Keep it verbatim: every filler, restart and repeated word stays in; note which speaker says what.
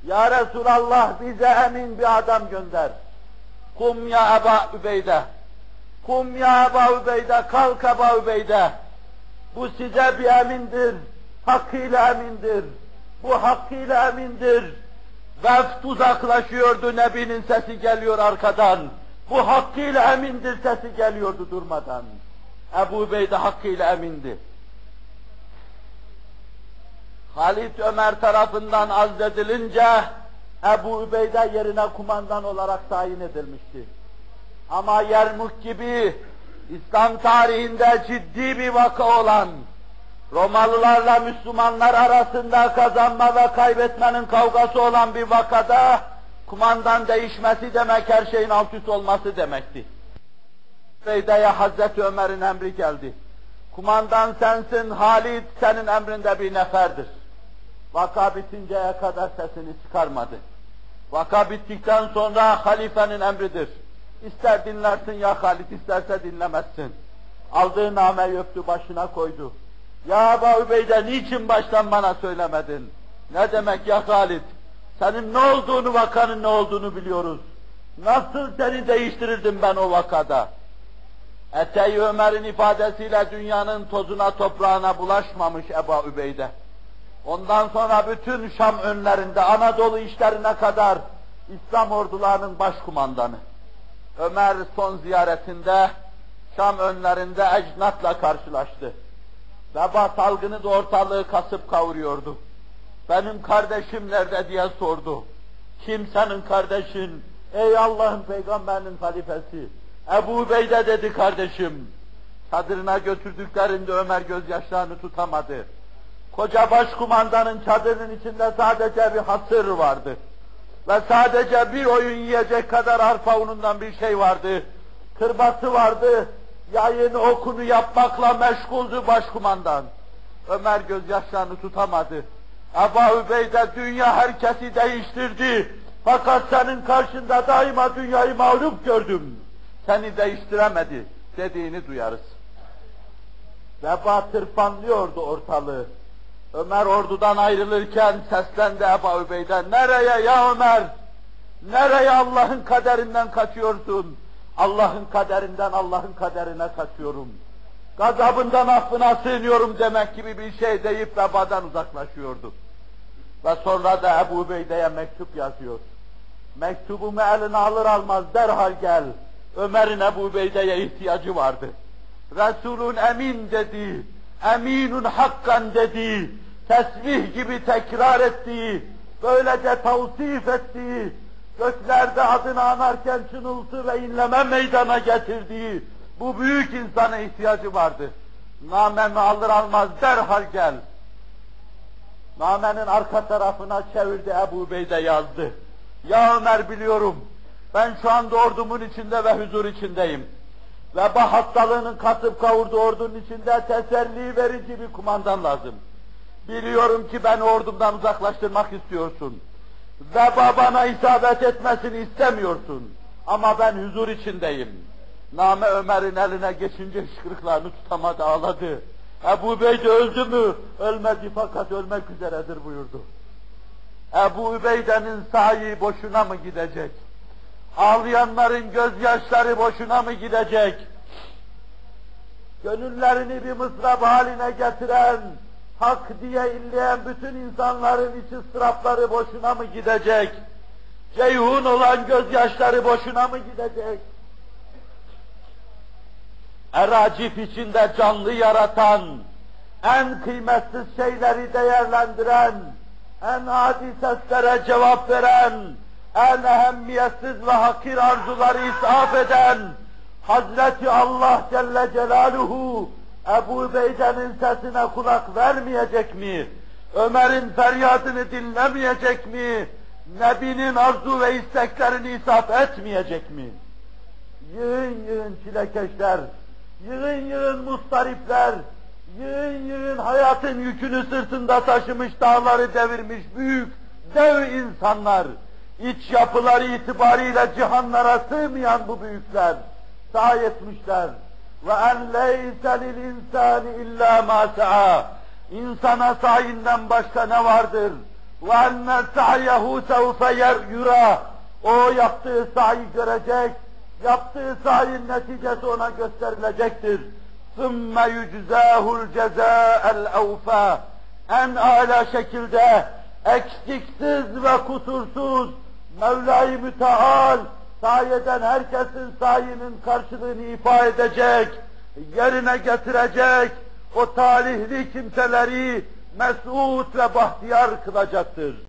Speaker 1: Ya Resulallah bize emin bir adam gönder. Kum ya Eba Übeyde. Kum ya Eba Übeyde, kalk Eba Übeyde. Bu size bir emindir, hakkıyla emindir. Bu hakkıyla emindir. Vefd uzaklaşıyordu, Nebi'nin sesi geliyor arkadan. Bu hakkıyla emindir sesi geliyordu durmadan. Ebu Übeyde hakkıyla emindi. Halit Ömer tarafından azledilince Ebu Übeyde yerine kumandan olarak tayin edilmişti. Ama Yermuk gibi İslam tarihinde ciddi bir vaka olan, Romalılarla Müslümanlar arasında kazanma ve kaybetmenin kavgası olan bir vakada kumandan değişmesi demek her şeyin alt üst olması demekti. Übeyde'ye Hazreti Ömer'in emri geldi. Kumandan sensin, Halit senin emrinde bir neferdir. Vaka bitinceye kadar sesini çıkarmadı. Vaka bittikten sonra halifenin emridir. İster dinlersin ya Halit, isterse dinlemezsin. Aldığı nameyi öptü, başına koydu. Ya Ebu Übeyde niçin baştan bana söylemedin? Ne demek ya Halit? Senin ne olduğunu, vakanın ne olduğunu biliyoruz. Nasıl seni değiştirirdim ben o vakada? Ete-i Ömer'in ifadesiyle dünyanın tozuna toprağına bulaşmamış Ebu Übeyde. Ondan sonra bütün Şam önlerinde, Anadolu işlerine kadar İslam ordularının başkumandanı. Ömer son ziyaretinde Şam önlerinde ecnatla karşılaştı. Veba salgını da ortalığı kasıp kavuruyordu. Benim kardeşim nerede diye sordu. Kim senin kardeşin? Ey Allah'ın peygamberinin halifesi. Ebu Übeyde dedi kardeşim. Çadırına götürdüklerinde Ömer gözyaşlarını tutamadı. Koca başkumandanın çadırının içinde sadece bir hasır vardı. Ve sadece bir oyun yiyecek kadar arpa unundan bir şey vardı. Kırbası vardı. Yayını okunu yapmakla meşguldü başkumandan. Ömer gözyaşlarını tutamadı. Ebu Übeyde dünya herkesi değiştirdi. Fakat senin karşında daima dünyayı mağlup gördüm. Seni değiştiremedi dediğini duyarız. Veba tırpanlıyordu ortalığı. Ömer ordudan ayrılırken seslendi Ebu Übeyde. Nereye ya Ömer? Nereye Allah'ın kaderinden kaçıyorsun? Allah'ın kaderinden Allah'ın kaderine kaçıyorum. Gazabından affına sığınıyorum demek gibi bir şey deyip vebadan uzaklaşıyordu. Ve sonra da Ebu Übeyde'ye mektup yazıyor. Mektubumu eline alır almaz derhal gel. Ömer'in Ebu Übeyde'ye ihtiyacı vardı. Resulün emin dedi, eminun hakkan dedi, tesbih gibi tekrar ettiği, böylece tavsif ettiği, göklerde adını anarken çınıltı ve inleme meydana getirdiği bu büyük insana ihtiyacı vardı. Namemi alır almaz derhal gel. Namenin arka tarafına çevirdi, Ebu Übeyde yazdı. Ya Ömer biliyorum, ben şu anda ordumun içinde ve huzur içindeyim. Veba hastalığının kasıp kavurduğu ordunun içinde teselli verici bir kumandan lazım. Biliyorum ki beni ordumdan uzaklaştırmak istiyorsun. Veba bana isabet etmesini istemiyorsun. Ama ben huzur içindeyim. Name Ömer'in eline geçince hıçkırıklarını tutamadı, ağladı. Ebu Übeyde öldü mü? Ölmedi fakat ölmek üzeredir buyurdu. Ebu Übeyde'nin sahi boşuna mı gidecek? Ağlayanların gözyaşları boşuna mı gidecek? Gönüllerini bir mızrap haline getiren, hak diye inleyen bütün insanların iç ıstırapları boşuna mı gidecek? Ceyhun olan gözyaşları boşuna mı gidecek? Eracif içinde canlı yaratan, en kıymetsiz şeyleri değerlendiren, en adi seslere cevap veren, en ehemmiyetsiz ve hakir arzuları ishaf eden Hazreti Allah Celle Celaluhu Ebu Übeyde'nin sesine kulak vermeyecek mi? Ömer'in feryadını dinlemeyecek mi? Nebi'nin arzu ve isteklerini ishaf etmeyecek mi? Yığın yığın çilekeşler, yığın yığın mustaripler, yığın yığın hayatın yükünü sırtında taşımış, dağları devirmiş büyük dev insanlar, iç yapıları itibariyle cihanlara sığmayan bu büyükler sahi etmişler. Ve en leyse lil insani illa ma sa'a. İnsana sahinden başka ne vardır? وَاَنَّ سَعْيَهُ سَوْفَ يُرَى. O yaptığı sahi görecek, yaptığı sahinin neticesi ona gösterilecektir. ثُمَّ يُجْزَاهُ الْجَزَاءَ الْاَوْفَى. En âlâ şekilde, eksiksiz ve kusursuz, Mevla-i Müteal, sahi eden herkesin sahinin karşılığını ifa edecek, yerine getirecek, o talihli kimseleri mes'ud ve bahtiyar kılacaktır.